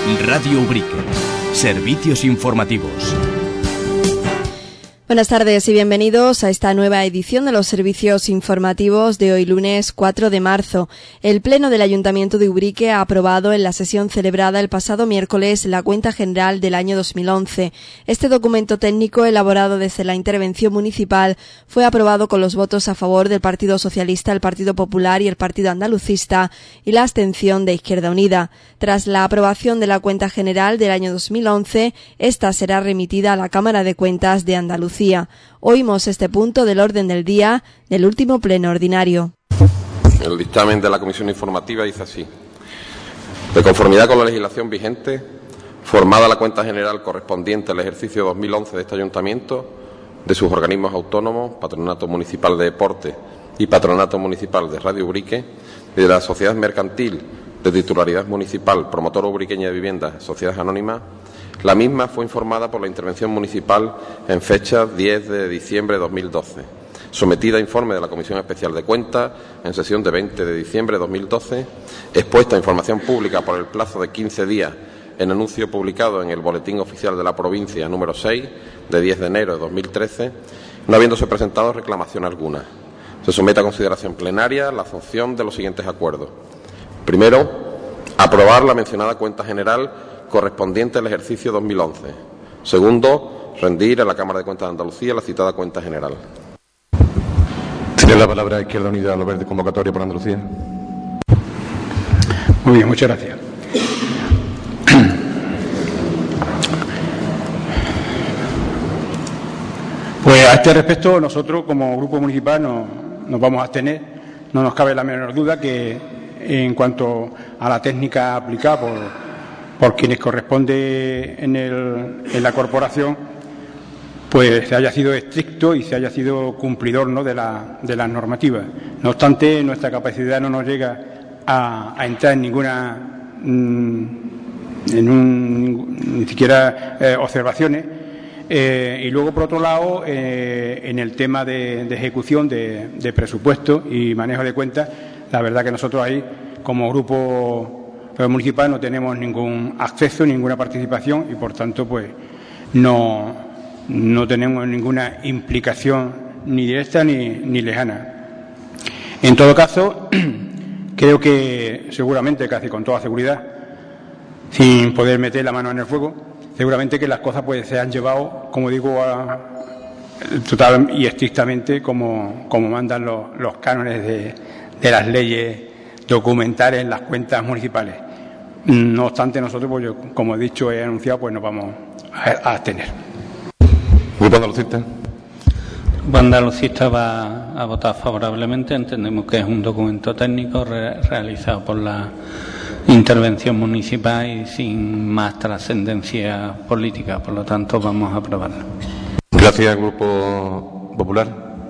Radio Ubrique. Servicios informativos. Buenas tardes y bienvenidos a esta nueva edición de los servicios informativos de hoy lunes 4 de marzo. El Pleno del Ayuntamiento de Ubrique ha aprobado en la sesión celebrada el pasado miércoles la cuenta general del año 2011. Este documento técnico, elaborado desde la intervención municipal, fue aprobado con los votos a favor del Partido Socialista, el Partido Popular y el Partido Andalucista y la abstención de Izquierda Unida. Tras la aprobación de la cuenta general del año 2011, esta será remitida a la Cámara de Cuentas de Andalucía. Oímos este punto del orden del día del último pleno ordinario. El dictamen de la Comisión Informativa dice así: de conformidad con la legislación vigente, formada la cuenta general correspondiente al ejercicio 2011 de este Ayuntamiento, de sus organismos autónomos, Patronato Municipal de Deporte y Patronato Municipal de Radio Ubrique, y de la Sociedad Mercantil de Titularidad Municipal, Promotora Ubriqueña de Viviendas, Sociedad Anónima, la misma fue informada por la intervención municipal en fecha 10 de diciembre de 2012, sometida a informe de la Comisión Especial de Cuentas en sesión de 20 de diciembre de 2012, expuesta a información pública por el plazo de 15 días en anuncio publicado en el Boletín Oficial de la Provincia número 6 de 10 de enero de 2013, no habiéndose presentado reclamación alguna. Se somete a consideración plenaria la adopción de los siguientes acuerdos. Primero, aprobar la mencionada cuenta general correspondiente al ejercicio 2011. Segundo, rendir a la Cámara de Cuentas de Andalucía la citada cuenta general. Tiene la palabra Izquierda Unida, lo verde, convocatoria por Andalucía. Muy bien, muchas gracias. Pues a este respecto, nosotros como grupo municipal nos vamos a abstener. No nos cabe la menor duda que en cuanto a la técnica aplicada por quienes corresponde en la corporación, pues se haya sido estricto y se haya sido cumplidor, ¿no?, de las normativas. No obstante, nuestra capacidad no nos llega a entrar en ninguna, ni siquiera observaciones. Y luego, por otro lado, en el tema de ejecución de presupuesto y manejo de cuentas, la verdad que nosotros ahí, como grupo municipal, no tenemos ningún acceso, ninguna participación y, por tanto, pues no tenemos ninguna implicación ni directa ni lejana. En todo caso, creo que seguramente, casi con toda seguridad, sin poder meter la mano en el fuego, seguramente que las cosas pues se han llevado, como digo, total y estrictamente como mandan los cánones de las leyes documentales en las cuentas municipales. No obstante, nosotros, pues yo, como he dicho, he anunciado, pues nos vamos a abstener. Grupo Andalucista. El Grupo Andalucista va a votar favorablemente. Entendemos que es un documento técnico realizado por la intervención municipal y sin más trascendencia política. Por lo tanto, vamos a aprobarlo. Gracias, Grupo Popular.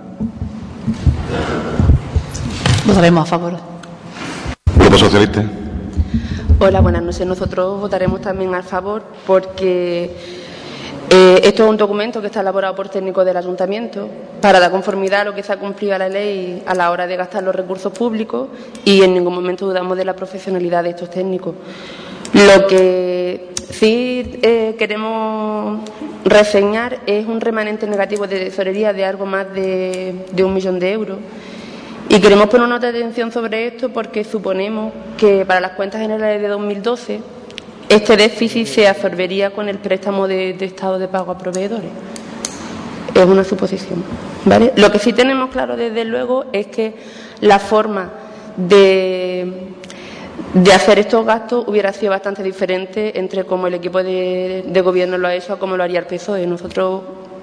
Votaremos a favor. Grupo Socialista. Hola, buenas noches. Nosotros votaremos también a favor porque esto es un documento que está elaborado por técnicos del Ayuntamiento para dar conformidad a lo que se ha cumplido a la ley a la hora de gastar los recursos públicos y en ningún momento dudamos de la profesionalidad de estos técnicos. Lo que sí queremos reseñar es un remanente negativo de tesorería de algo más de 1 millón de euros. Y queremos poner nota de atención sobre esto porque suponemos que para las cuentas generales de 2012 este déficit se absorbería con el préstamo de estado de pago a proveedores. Es una suposición, ¿vale? Lo que sí tenemos claro desde luego es que la forma de hacer estos gastos hubiera sido bastante diferente entre cómo el equipo de gobierno lo ha hecho a cómo lo haría el PSOE. Nosotros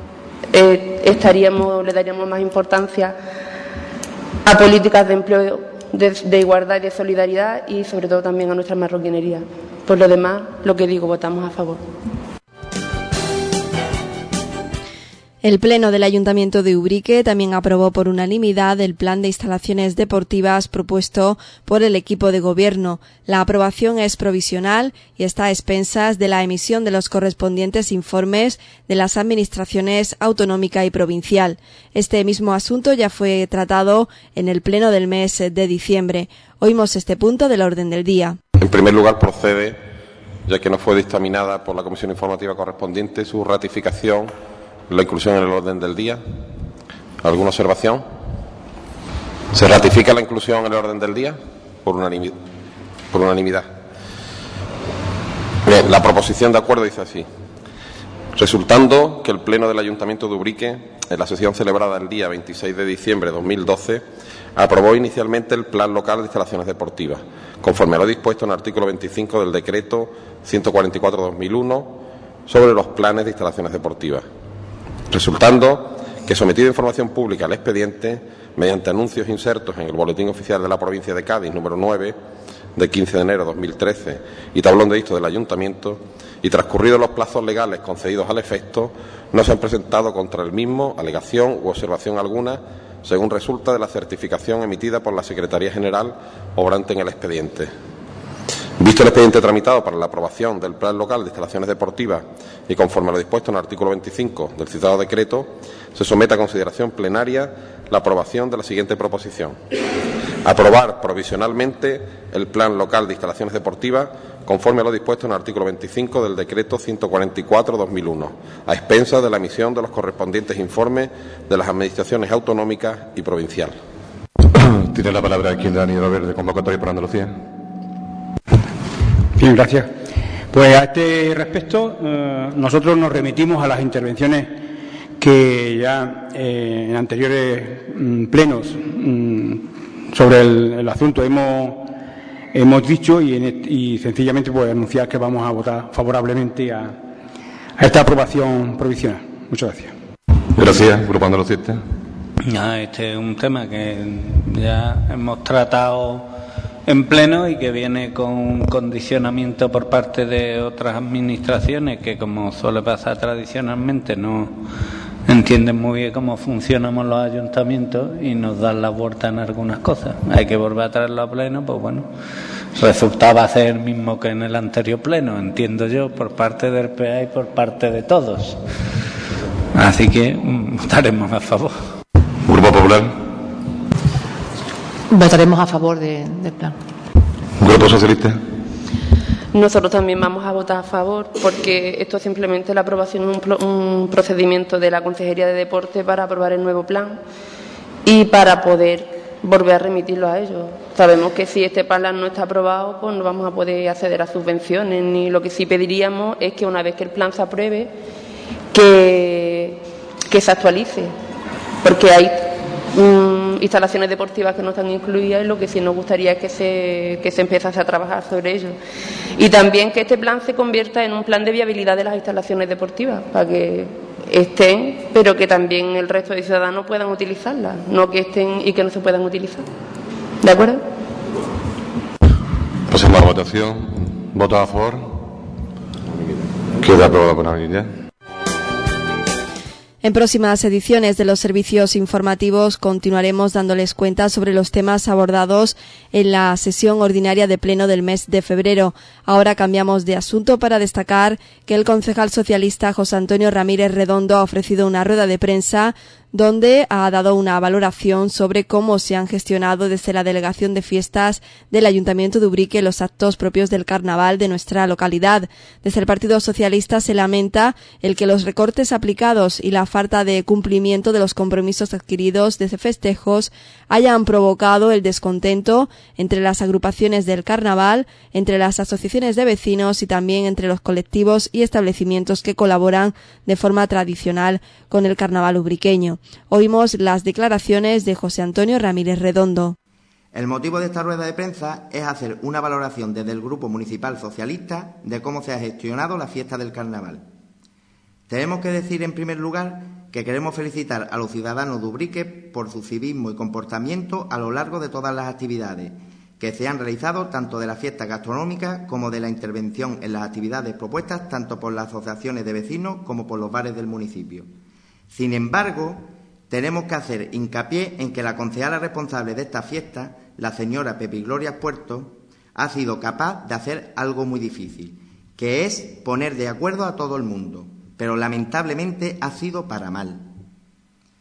le daríamos más importancia a políticas de empleo, de igualdad y de solidaridad y sobre todo también a nuestra marroquinería. Por lo demás, lo que digo, votamos a favor. El Pleno del Ayuntamiento de Ubrique también aprobó por unanimidad el plan de instalaciones deportivas propuesto por el equipo de gobierno. La aprobación es provisional y está a expensas de la emisión de los correspondientes informes de las administraciones autonómica y provincial. Este mismo asunto ya fue tratado en el Pleno del mes de diciembre. Oímos este punto del orden del día. En primer lugar, procede ya que no fue dictaminada por la comisión informativa correspondiente su ratificación, la inclusión en el orden del día. ¿Alguna observación? ¿Se ratifica la inclusión en el orden del día? Por unanimidad. Bien, la proposición de acuerdo dice así. Resultando que el Pleno del Ayuntamiento de Ubrique, en la sesión celebrada el día 26 de diciembre de 2012, aprobó inicialmente el Plan Local de Instalaciones Deportivas, conforme a lo dispuesto en el artículo 25 del Decreto 144/2001 sobre los planes de instalaciones deportivas. Resultando que, sometido a información pública al expediente, mediante anuncios insertos en el Boletín Oficial de la Provincia de Cádiz, número 9, de 15 de enero de 2013, y tablón de dictos del Ayuntamiento, y transcurridos los plazos legales concedidos al efecto, no se han presentado contra el mismo alegación u observación alguna, según resulta de la certificación emitida por la Secretaría General obrante en el expediente. Visto el expediente tramitado para la aprobación del Plan Local de Instalaciones Deportivas y conforme a lo dispuesto en el artículo 25 del citado decreto, se somete a consideración plenaria la aprobación de la siguiente proposición. Aprobar provisionalmente el Plan Local de Instalaciones Deportivas conforme a lo dispuesto en el artículo 25 del Decreto 144/2001, a expensas de la emisión de los correspondientes informes de las administraciones autonómicas y provincial. Tiene la palabra quien da anillo verde, convocatoria por Andalucía. Bien, gracias. Pues a este respecto, nosotros nos remitimos a las intervenciones que ya en anteriores plenos sobre el asunto hemos dicho y sencillamente pues anunciar que vamos a votar favorablemente a esta aprobación provisional. Muchas gracias. Gracias, Grupo Andalucista. Este es un tema que ya hemos tratado en pleno y que viene con un condicionamiento por parte de otras administraciones que, como suele pasar tradicionalmente, no entienden muy bien cómo funcionamos los ayuntamientos y nos dan la vuelta en algunas cosas. Hay que volver a traerlo a pleno, pues bueno, resultaba ser el mismo que en el anterior pleno, entiendo yo, por parte del PA y por parte de todos. Así que votaremos a favor. Grupo Popular. Votaremos a favor del plan. Grupo Socialista. Nosotros también vamos a votar a favor porque esto es simplemente la aprobación de un procedimiento de la Consejería de Deporte para aprobar el nuevo plan y para poder volver a remitirlo a ellos. Sabemos que si este plan no está aprobado, pues no vamos a poder acceder a subvenciones, ni lo que sí pediríamos es que una vez que el plan se apruebe, que se actualice, porque hay instalaciones deportivas que no están incluidas y lo que sí nos gustaría es que se empezase a trabajar sobre ello. Y también que este plan se convierta en un plan de viabilidad de las instalaciones deportivas, para que estén, pero que también el resto de ciudadanos puedan utilizarlas, no que estén y que no se puedan utilizar. ¿De acuerdo? Pasemos a la votación. ¿Votos a favor? Queda aprobado por unanimidad. En próximas ediciones de los servicios informativos continuaremos dándoles cuenta sobre los temas abordados en la sesión ordinaria de pleno del mes de febrero. Ahora cambiamos de asunto para destacar que el concejal socialista José Antonio Ramírez Redondo ha ofrecido una rueda de prensa donde ha dado una valoración sobre cómo se han gestionado desde la Delegación de Fiestas del Ayuntamiento de Ubrique los actos propios del carnaval de nuestra localidad. Desde el Partido Socialista se lamenta el que los recortes aplicados y la falta de cumplimiento de los compromisos adquiridos desde festejos hayan provocado el descontento entre las agrupaciones del carnaval, entre las asociaciones de vecinos y también entre los colectivos y establecimientos que colaboran de forma tradicional con el carnaval ubriqueño. Oímos las declaraciones de José Antonio Ramírez Redondo. El motivo de esta rueda de prensa es hacer una valoración desde el Grupo Municipal Socialista de cómo se ha gestionado la fiesta del carnaval. Tenemos que decir, en primer lugar, que queremos felicitar a los ciudadanos de Ubrique por su civismo y comportamiento a lo largo de todas las actividades que se han realizado, tanto de la fiesta gastronómica como de la intervención en las actividades propuestas tanto por las asociaciones de vecinos como por los bares del municipio. Sin embargo, tenemos que hacer hincapié en que la concejala responsable de esta fiesta, la señora Pepi Gloria Puerto, ha sido capaz de hacer algo muy difícil, que es poner de acuerdo a todo el mundo, pero lamentablemente ha sido para mal.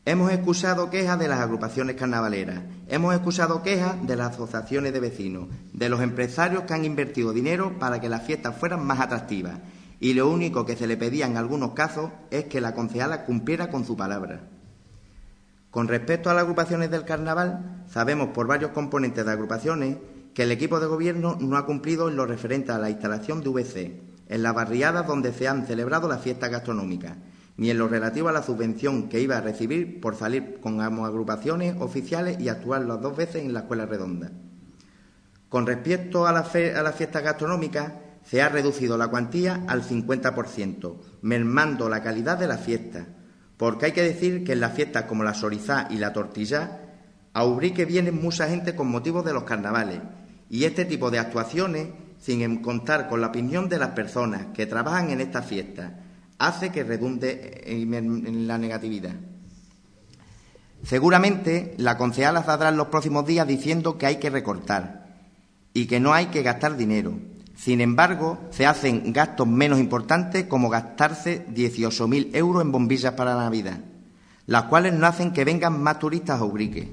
Hemos escuchado quejas de las agrupaciones carnavaleras, hemos escuchado quejas de las asociaciones de vecinos, de los empresarios que han invertido dinero para que las fiestas fueran más atractivas, y lo único que se le pedía en algunos casos es que la concejala cumpliera con su palabra. Con respecto a las agrupaciones del carnaval, sabemos por varios componentes de agrupaciones que el equipo de gobierno no ha cumplido en lo referente a la instalación de VC, en las barriadas donde se han celebrado las fiestas gastronómicas, ni en lo relativo a la subvención que iba a recibir por salir con agrupaciones oficiales y actuar las 2 veces en la Escuela Redonda. Con respecto a las fiestas gastronómicas, se ha reducido la cuantía al 50%, mermando la calidad de la fiesta, porque hay que decir que en las fiestas como la Sorizá y la Tortillá, a Ubrique viene mucha gente con motivo de los carnavales, y este tipo de actuaciones, sin contar con la opinión de las personas que trabajan en estas fiestas, hace que redunde en la negatividad. Seguramente la concejala saldrá en los próximos días diciendo que hay que recortar y que no hay que gastar dinero. Sin embargo, se hacen gastos menos importantes como gastarse 18.000 euros en bombillas para la Navidad, las cuales no hacen que vengan más turistas a Ubrique.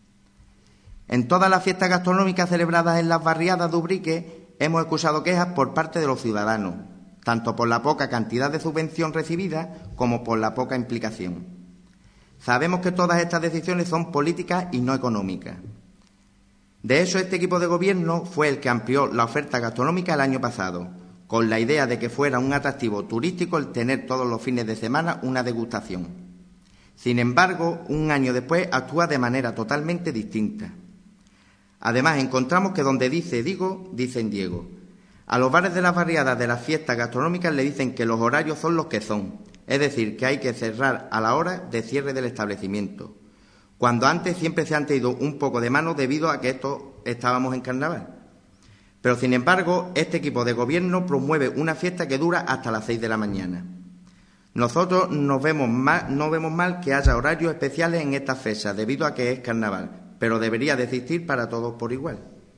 En todas las fiestas gastronómicas celebradas en las barriadas de Ubrique hemos escuchado quejas por parte de los ciudadanos, tanto por la poca cantidad de subvención recibida como por la poca implicación. Sabemos que todas estas decisiones son políticas y no económicas. De hecho, este equipo de gobierno fue el que amplió la oferta gastronómica el año pasado, con la idea de que fuera un atractivo turístico el tener todos los fines de semana una degustación. Sin embargo, un año después actúa de manera totalmente distinta. Además, encontramos que donde dice Digo, dicen Diego. A los bares de las barriadas de las fiestas gastronómicas le dicen que los horarios son los que son, es decir, que hay que cerrar a la hora de cierre del establecimiento, cuando antes siempre se han tenido un poco de mano debido a que estábamos en carnaval. Pero, sin embargo, este equipo de gobierno promueve una fiesta que dura hasta las 6 de la mañana. Nosotros no vemos mal que haya horarios especiales en estas fechas, debido a que es carnaval, pero debería de existir para todos por igual.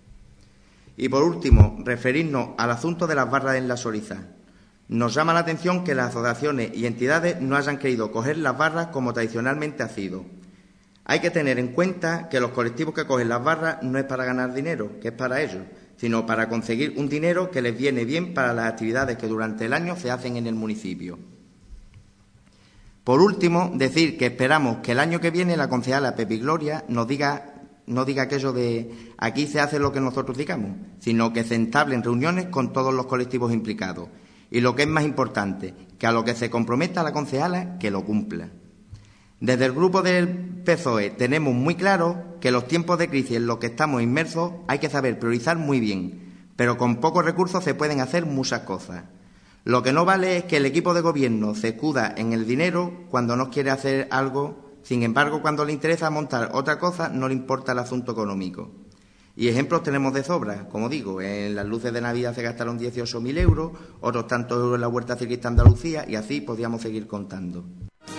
Y por último, referirnos al asunto de las barras en la Sorizá. Nos llama la atención que las asociaciones y entidades no hayan querido coger las barras como tradicionalmente ha sido. Hay que tener en cuenta que los colectivos que cogen las barras no es para ganar dinero, que es para ellos, sino para conseguir un dinero que les viene bien para las actividades que durante el año se hacen en el municipio. Por último, decir que esperamos que el año que viene la concejala Pepi Gloria no diga aquello de aquí se hace lo que nosotros digamos, sino que se entablen reuniones con todos los colectivos implicados. Y lo que es más importante, que a lo que se comprometa la concejala, que lo cumpla. Desde el grupo del PSOE tenemos muy claro que los tiempos de crisis en los que estamos inmersos hay que saber priorizar muy bien, pero con pocos recursos se pueden hacer muchas cosas. Lo que no vale es que el equipo de gobierno se escuda en el dinero cuando no quiere hacer algo, sin embargo, cuando le interesa montar otra cosa no le importa el asunto económico. Y ejemplos tenemos de sobra, como digo, en las luces de Navidad se gastaron 18.000 euros, otros tantos euros en la Huerta Ciclista Andalucía y así podríamos seguir contando.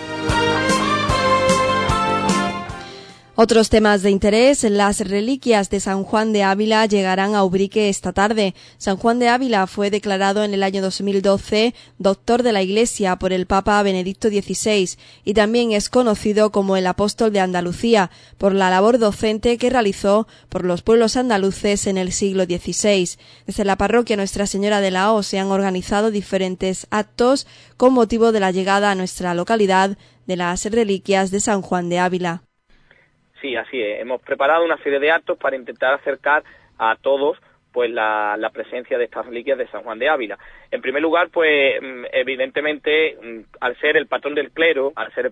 Otros temas de interés, las reliquias de San Juan de Ávila llegarán a Ubrique esta tarde. San Juan de Ávila fue declarado en el año 2012 doctor de la Iglesia por el Papa Benedicto XVI y también es conocido como el Apóstol de Andalucía por la labor docente que realizó por los pueblos andaluces en el siglo XVI. Desde la parroquia Nuestra Señora de la O se han organizado diferentes actos con motivo de la llegada a nuestra localidad de las reliquias de San Juan de Ávila. Sí, así es. Hemos preparado una serie de actos para intentar acercar a todos pues la presencia de estas reliquias de San Juan de Ávila. En primer lugar, pues evidentemente, al ser el patrón del clero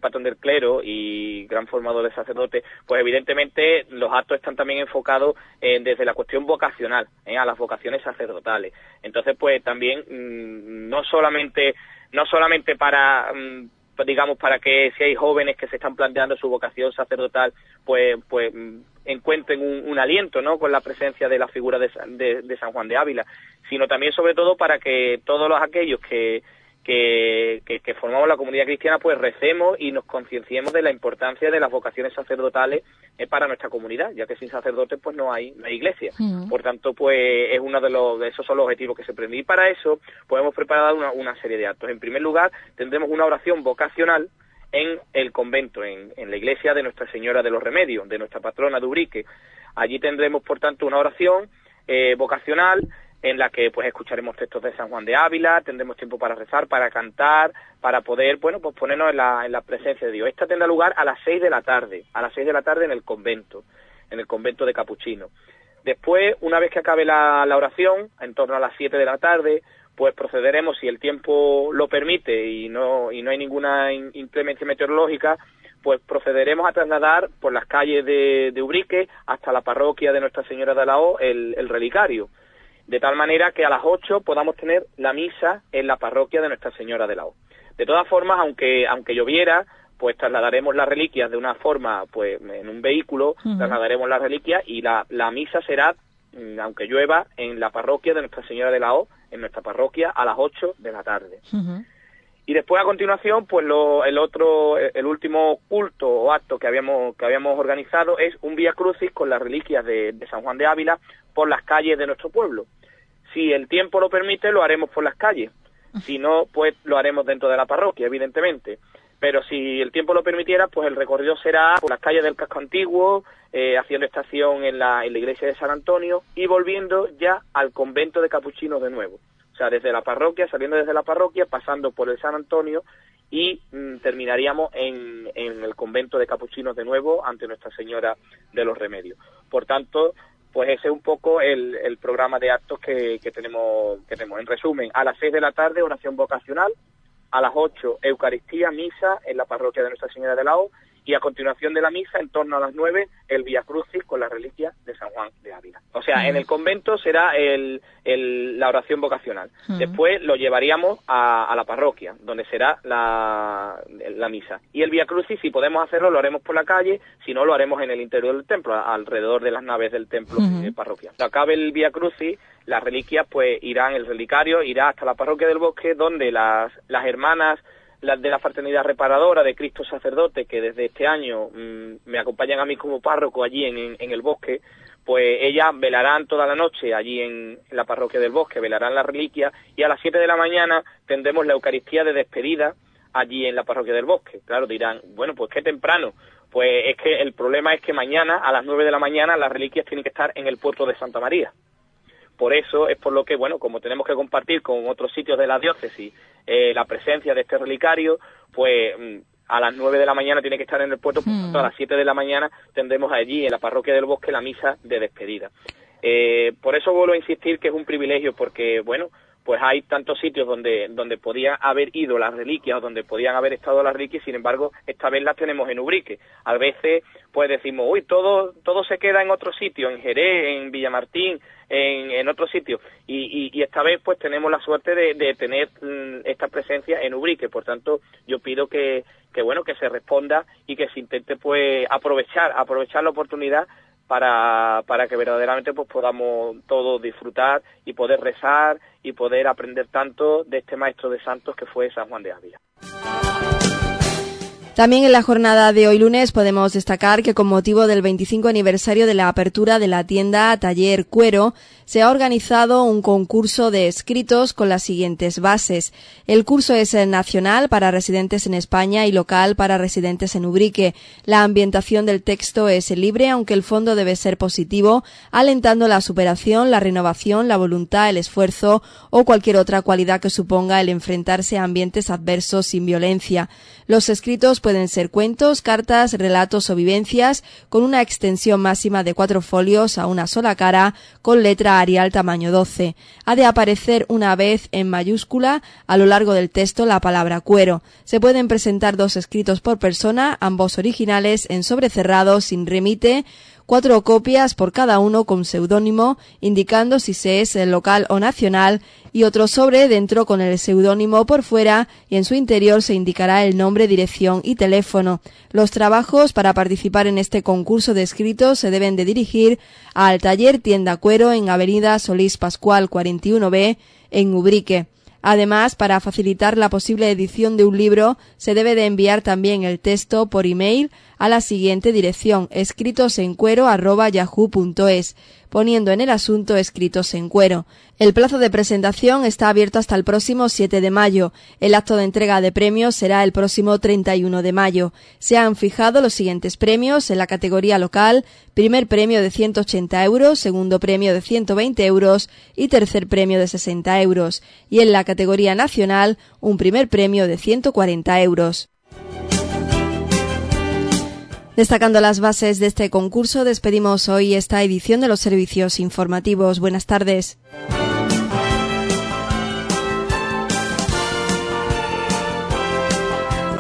y gran formador de sacerdotes, pues evidentemente los actos están también enfocados desde la cuestión vocacional, a las vocaciones sacerdotales. Entonces, pues también no solamente para digamos, para que si hay jóvenes que se están planteando su vocación sacerdotal, pues encuentren un aliento, ¿no?, con la presencia de la figura de San Juan de Ávila, sino también, sobre todo, para que todos aquellos que formamos la comunidad cristiana, pues recemos y nos concienciemos de la importancia de las vocaciones sacerdotales para nuestra comunidad, ya que sin sacerdotes pues no hay iglesia. Por tanto, pues es uno de esos son los objetivos que se prenden. Y para eso pues hemos preparado una serie de actos. En primer lugar, tendremos una oración vocacional en el convento, en la iglesia de Nuestra Señora de los Remedios, de nuestra patrona de Ubrique. Allí tendremos, por tanto, una oración vocacional en la que pues escucharemos textos de San Juan de Ávila, tendremos tiempo para rezar, para cantar, para poder, bueno, pues ponernos en la presencia de Dios. Esta tendrá lugar a las 6 de la tarde, en el convento de Capuchinos. Después, una vez que acabe la oración, en torno a las 7 de la tarde, pues procederemos, si el tiempo lo permite y no hay ninguna inclemencia meteorológica, pues procederemos a trasladar por las calles de Ubrique hasta la parroquia de Nuestra Señora de la O el relicario, de tal manera que a las 8 podamos tener la misa en la parroquia de Nuestra Señora de la O. De todas formas, aunque lloviera, pues trasladaremos las reliquias de una forma, pues en un vehículo, trasladaremos las reliquias y la misa será, aunque llueva, en la parroquia de Nuestra Señora de la O, en nuestra parroquia, a las 8 de la tarde. Y después, a continuación, pues el último culto o acto que habíamos organizado es un Vía Crucis con las reliquias de San Juan de Ávila por las calles de nuestro pueblo. Si el tiempo lo permite, lo haremos por las calles. Si no, pues lo haremos dentro de la parroquia, evidentemente. Pero si el tiempo lo permitiera, pues el recorrido será por las calles del casco antiguo, haciendo estación en la iglesia de San Antonio y volviendo ya al convento de Capuchinos de nuevo. O sea, desde la parroquia, saliendo desde la parroquia, pasando por el San Antonio y terminaríamos en el convento de Capuchinos de nuevo ante Nuestra Señora de los Remedios. Por tanto, pues ese es un poco el programa de actos que tenemos. En resumen, a las 6 de la tarde, oración vocacional, a las 8, Eucaristía, misa en la parroquia de Nuestra Señora de la O, y a continuación de la misa, en torno a las 9, el Vía Crucis con las reliquias de San Juan de Ávila. O sea, en el convento será la oración vocacional. Después lo llevaríamos a la parroquia, donde será la misa. Y el Vía Crucis, si podemos hacerlo, lo haremos por la calle, si no, lo haremos en el interior del templo, alrededor de las naves del templo parroquial. Cuando acabe el Vía Crucis, las reliquias, pues el relicario irá hasta la parroquia del Bosque, donde las hermanas de la Fraternidad Reparadora de Cristo Sacerdote, que desde este año me acompañan a mí como párroco allí en el Bosque, pues ellas velarán toda la noche allí en la parroquia del Bosque, velarán las reliquias, y a las 7 de la mañana tendremos la Eucaristía de despedida allí en la parroquia del Bosque. Claro, dirán, bueno, pues qué temprano. Pues es que el problema es que mañana, a las 9 de la mañana, las reliquias tienen que estar en el puerto de Santa María. Por eso es por lo que, bueno, como tenemos que compartir con otros sitios de la diócesis la presencia de este relicario, pues a las 9 de la mañana tiene que estar en el puerto, por tanto a las 7 de la mañana tendremos allí en la parroquia del Bosque la misa de despedida. Por eso vuelvo a insistir que es un privilegio, porque, bueno, pues hay tantos sitios donde podían haber ido las reliquias o donde podían haber estado las reliquias, sin embargo, esta vez las tenemos en Ubrique. A veces, pues decimos, uy, todo se queda en otro sitio, en Jerez, en Villamartín, en otro sitio, y esta vez pues tenemos la suerte de tener esta presencia en Ubrique. Por tanto, yo pido que se responda y que se intente pues aprovechar la oportunidad para que verdaderamente pues podamos todos disfrutar y poder rezar y poder aprender tanto de este maestro de santos que fue San Juan de Ávila. También en la jornada de hoy lunes podemos destacar que con motivo del 25 aniversario de la apertura de la tienda Taller Cuero, se ha organizado un concurso de escritos con las siguientes bases. El curso es nacional para residentes en España y local para residentes en Ubrique. La ambientación del texto es libre, aunque el fondo debe ser positivo, alentando la superación, la renovación, la voluntad, el esfuerzo o cualquier otra cualidad que suponga el enfrentarse a ambientes adversos sin violencia. Los escritos pueden ser cuentos, cartas, relatos o vivencias, con una extensión máxima de 4 folios a una sola cara, con letra Arial tamaño 12. Ha de aparecer una vez en mayúscula a lo largo del texto la palabra cuero. Se pueden presentar 2 escritos por persona, ambos originales en sobre cerrado sin remite, 4 copias por cada uno con seudónimo, indicando si se es local o nacional, y otro sobre dentro con el seudónimo por fuera, y en su interior se indicará el nombre, dirección y teléfono. Los trabajos para participar en este concurso de escritos se deben de dirigir al Taller Tienda Cuero en Avenida Solís Pascual 41B en Ubrique. Además, para facilitar la posible edición de un libro, se debe de enviar también el texto por email a la siguiente dirección: escritosencuero@yahoo.es. poniendo en el asunto escritos en cuero. El plazo de presentación está abierto hasta el próximo 7 de mayo. El acto de entrega de premios será el próximo 31 de mayo. Se han fijado los siguientes premios en la categoría local: primer premio de 180 euros, segundo premio de 120 euros y tercer premio de 60 euros. Y en la categoría nacional, un primer premio de 140 euros. Destacando las bases de este concurso, despedimos hoy esta edición de los servicios informativos. Buenas tardes.